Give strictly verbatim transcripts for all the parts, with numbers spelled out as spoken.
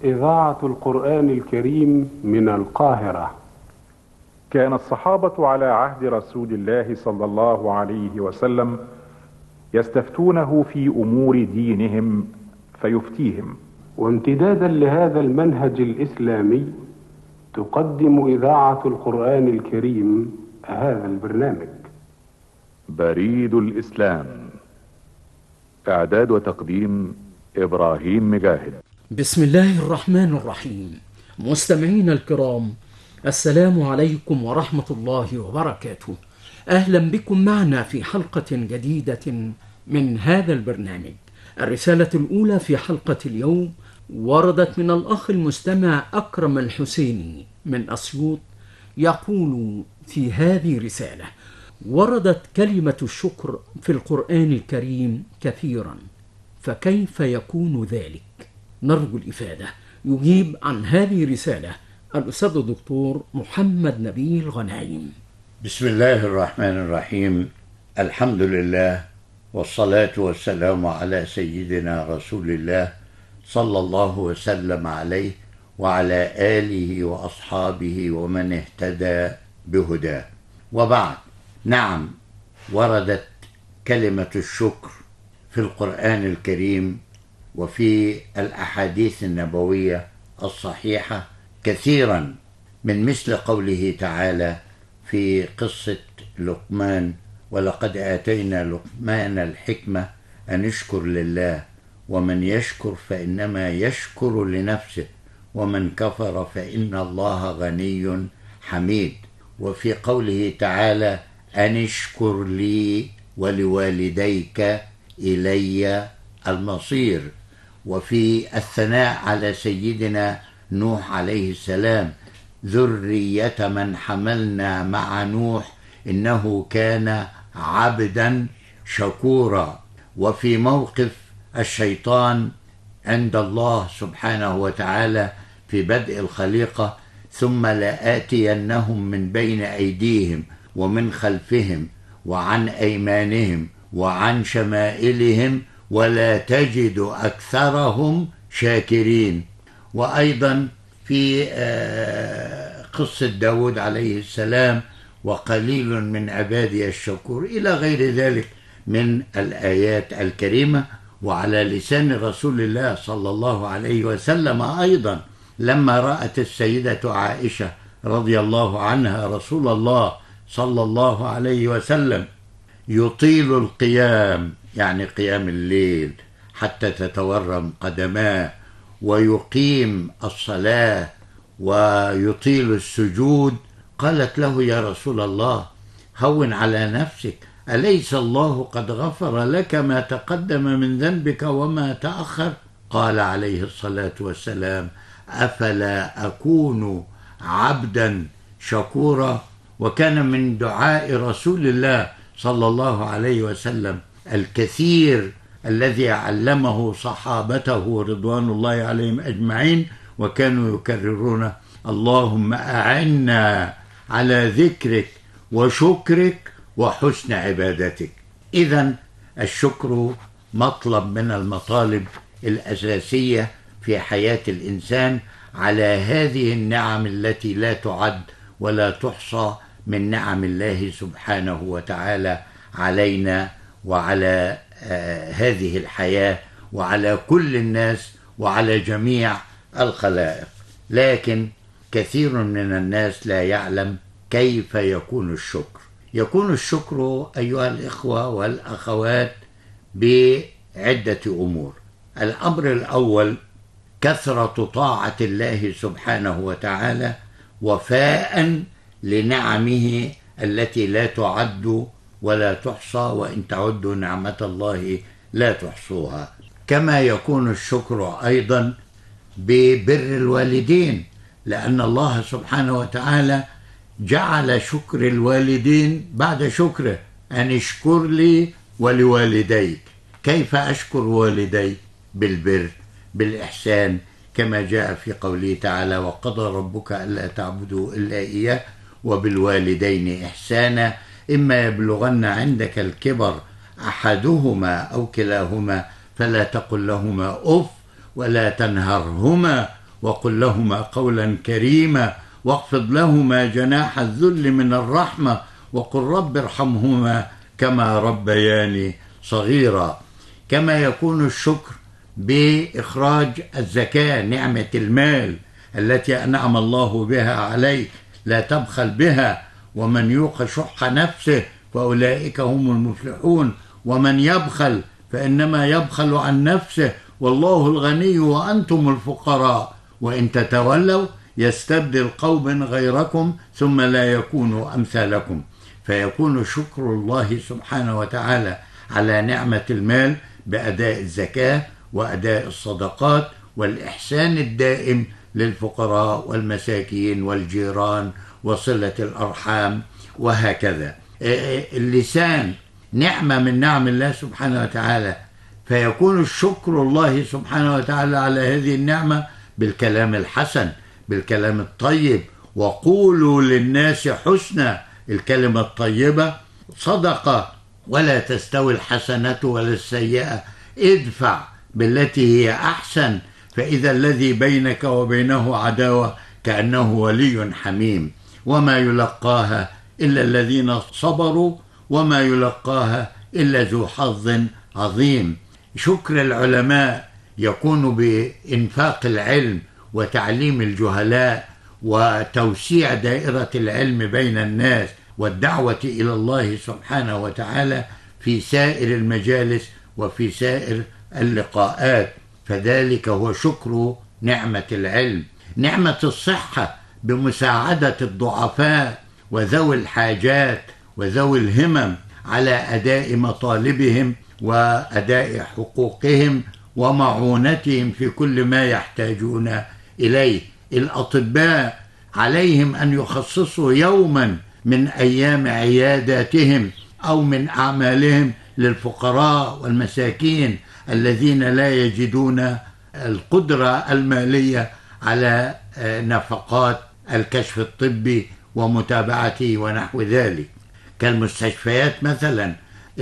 إذاعة القرآن الكريم من القاهرة. كان الصحابة على عهد رسول الله صلى الله عليه وسلم يستفتونه في أمور دينهم فيفتيهم. وامتدادا لهذا المنهج الإسلامي تقدم إذاعة القرآن الكريم هذا البرنامج. بريد الإسلام، إعداد وتقديم إبراهيم مجاهد. بسم الله الرحمن الرحيم. مستمعينا الكرام، السلام عليكم ورحمة الله وبركاته. أهلا بكم معنا في حلقة جديدة من هذا البرنامج. الرسالة الأولى في حلقة اليوم وردت من الأخ المستمع أكرم الحسيني من أسيوط، يقول في هذه رسالة: وردت كلمة الشكر في القرآن الكريم كثيرا، فكيف يكون ذلك؟ نرجو الإفادة. يجيب عن هذه الرسالة الأستاذ الدكتور محمد نبيل غنايم. بسم الله الرحمن الرحيم. الحمد لله والصلاة والسلام على سيدنا رسول الله صلى الله وسلم عليه وعلى آله وأصحابه ومن اهتدى بهداه، وبعد. نعم، وردت كلمة الشكر في القرآن الكريم وفي الأحاديث النبوية الصحيحة كثيرا، من مثل قوله تعالى في قصة لقمان: ولقد آتينا لقمان الحكمة أن اشكر لله ومن يشكر فإنما يشكر لنفسه ومن كفر فإن الله غني حميد. وفي قوله تعالى: أن اشكر لي ولوالديك إلي المصير. وفي الثناء على سيدنا نوح عليه السلام: ذرية من حملنا مع نوح إنه كان عبدا شكورا. وفي موقف الشيطان عند الله سبحانه وتعالى في بدء الخليقة: ثم لآتينهم من بين أيديهم ومن خلفهم وعن أيمانهم وعن شمائلهم ولا تجد أكثرهم شاكرين. وأيضا في قصة داود عليه السلام: وقليل من عبادي الشكور، إلى غير ذلك من الآيات الكريمة. وعلى لسان رسول الله صلى الله عليه وسلم أيضا لما رأت السيدة عائشة رضي الله عنها رسول الله صلى الله عليه وسلم يطيل القيام، يعني قيام الليل، حتى تتورم قدماه، ويقيم الصلاة ويطيل السجود، قالت له: يا رسول الله، هون على نفسك، أليس الله قد غفر لك ما تقدم من ذنبك وما تأخر؟ قال عليه الصلاة والسلام: أفلا أكون عبدا شكورا؟ وكان من دعاء رسول الله صلى الله عليه وسلم الكثير الذي علمه صحابته رضوان الله عليهم أجمعين، وكانوا يكررون: اللهم أعنا على ذكرك وشكرك وحسن عبادتك. إذن الشكر مطلب من المطالب الأساسية في حياة الإنسان على هذه النعم التي لا تعد ولا تحصى من نعم الله سبحانه وتعالى علينا وعلى آه هذه الحياة وعلى كل الناس وعلى جميع الخلائق. لكن كثير من الناس لا يعلم كيف يكون الشكر. يكون الشكر أيها الإخوة والأخوات بعدة أمور. الأمر الأول: كثرة طاعة الله سبحانه وتعالى وفاء لنعمه التي لا تعد ولا تحصى، وإن تعدوا نعمة الله لا تحصوها. كما يكون الشكر أيضا ببر الوالدين، لأن الله سبحانه وتعالى جعل شكر الوالدين بعد شكره: أن اشكر لي ولوالديك. كيف أشكر والدي؟ بالبر، بالإحسان، كما جاء في قوله تعالى: وقضى ربك ألا تعبدوا إلا إياه وبالوالدين إحسانا إما يبلغن عندك الكبر أحدهما أو كلاهما فلا تقل لهما أف ولا تنهرهما وقل لهما قولا كريما واخفض لهما جناح الذل من الرحمة وقل رب ارحمهما كما ربياني صغيرا. كما يكون الشكر بإخراج الزكاة، نعمة المال التي أنعم الله بها عليك، لا تبخل بها، ومن يوق شح نفسه فأولئك هم المفلحون، ومن يبخل فإنما يبخل عن نفسه والله الغني وأنتم الفقراء وإن تتولوا يستبدل قوم غيركم ثم لا يكونوا أمثالكم. فيكون شكر الله سبحانه وتعالى على نعمة المال بأداء الزكاة وأداء الصدقات والإحسان الدائم للفقراء والمساكين والجيران وصلة الأرحام وهكذا. اللسان نعمة من نعم الله سبحانه وتعالى، فيكون الشكر الله سبحانه وتعالى على هذه النعمة بالكلام الحسن، بالكلام الطيب. وقولوا للناس حسنا، الكلمة الطيبة صدقة، ولا تستوي الحسنة ولا السيئة، ادفع بالتي هي أحسن فإذا الذي بينك وبينه عداوة كأنه ولي حميم. وما يلقاها إلا الذين صبروا وما يلقاها إلا ذو حظ عظيم. شكر العلماء يكون بإنفاق العلم وتعليم الجهلاء وتوسيع دائرة العلم بين الناس والدعوة إلى الله سبحانه وتعالى في سائر المجالس وفي سائر اللقاءات، فذلك هو شكر نعمة العلم. نعمة الصحة بمساعدة الضعفاء وذوي الحاجات وذوي الهمم على أداء مطالبهم وأداء حقوقهم ومعونتهم في كل ما يحتاجون إليه. الأطباء عليهم أن يخصصوا يوما من أيام عياداتهم أو من أعمالهم للفقراء والمساكين الذين لا يجدون القدرة المالية على نفقات الكشف الطبي ومتابعته ونحو ذلك. كالمستشفيات مثلا،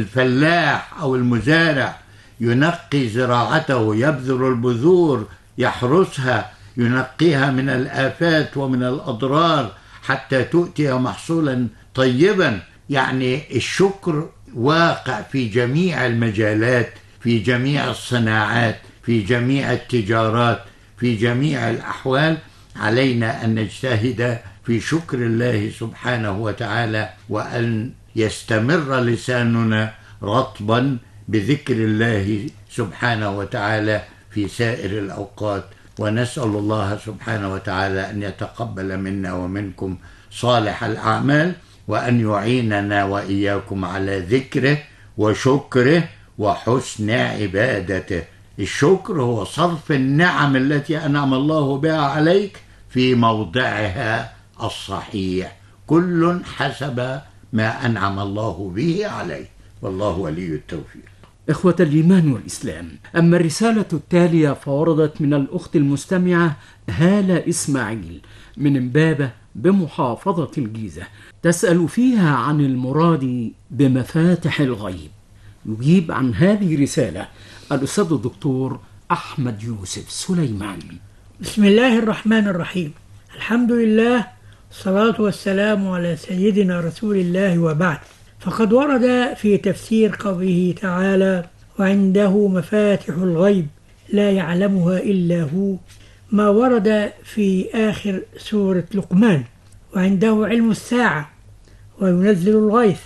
الفلاح أو المزارع ينقي زراعته، يبذر البذور، يحرسها، ينقيها من الآفات ومن الأضرار حتى تؤتي محصولا طيبا. يعني الشكر واقع في جميع المجالات، في جميع الصناعات، في جميع التجارات، في جميع الأحوال. علينا أن نجتهد في شكر الله سبحانه وتعالى، وأن يستمر لساننا رطبا بذكر الله سبحانه وتعالى في سائر الأوقات. ونسأل الله سبحانه وتعالى أن يتقبل منا ومنكم صالح الأعمال، وأن يعيننا وإياكم على ذكره وشكره وحسن عبادته. الشكر هو صرف النعم التي أنعم الله بها عليك في موضعها الصحيح، كل حسب ما أنعم الله به عليه، والله ولي التوفيق. إخوة الإيمان والإسلام، أما الرسالة التالية فوردت من الأخت المستمعة هالة إسماعيل من إمبابة بمحافظة الجيزة، تسأل فيها عن المراد بمفاتح الغيب. يجيب عن هذه الرسالة الأستاذ الدكتور أحمد يوسف سليمان. بسم الله الرحمن الرحيم، الحمد لله، الصلاة والسلام على سيدنا رسول الله، وبعد. فقد ورد في تفسير قوله تعالى: وعنده مفاتح الغيب لا يعلمها إلا هو، ما ورد في آخر سورة لقمان: وعنده علم الساعة وينزل الغيث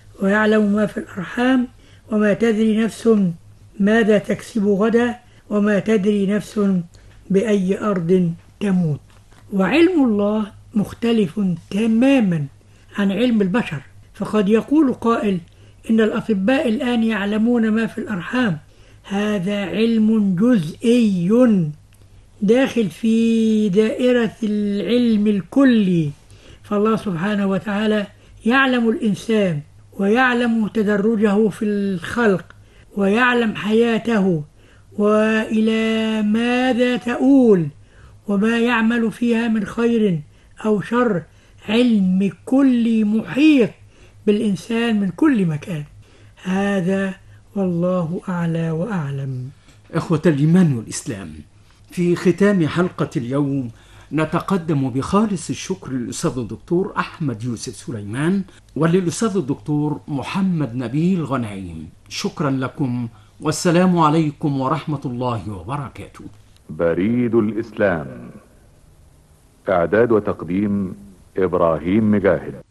ويعلم ما في الأرحام وما تدري نفس ماذا تكسب غدا وما تدري نفس بأي أرض تموت. وعلم الله مختلف تماما عن علم البشر، فقد يقول قائل إن الأطباء الآن يعلمون ما في الأرحام. هذا علم جزئي داخل في دائرة العلم الكلي، فالله سبحانه وتعالى يعلم الإنسان ويعلم تدرجه في الخلق ويعلم حياته وإلى ماذا تؤول وما يعمل فيها من خير أو شر. علم كلي محيط بالإنسان من كل مكان. هذا والله أعلى وأعلم. إخوة الإيمان والإسلام، في ختام حلقة اليوم نتقدم بخالص الشكر للأستاذ الدكتور أحمد يوسف سليمان وللأستاذ الدكتور محمد نبيل غنايم. شكرا لكم والسلام عليكم ورحمة الله وبركاته. بريد الإسلام، إعداد وتقديم إبراهيم مجاهد.